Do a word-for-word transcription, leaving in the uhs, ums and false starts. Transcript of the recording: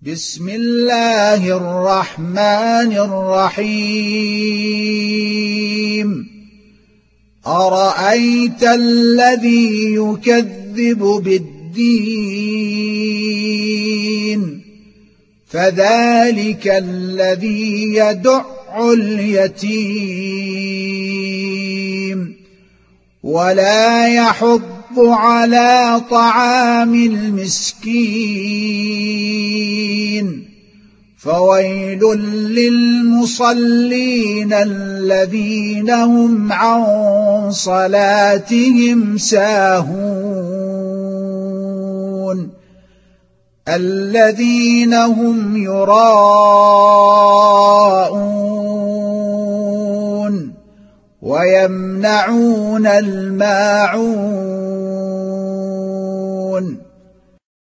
بسم الله الرحمن الرحيم أرأيت الذي يكذب بالدين فذلك الذي يدع اليتيم ولا يحض على طعام المسكين فويل للمصلين الذين هم عن صلاتهم ساهون الذين هم يراءون ويمنعون الماعون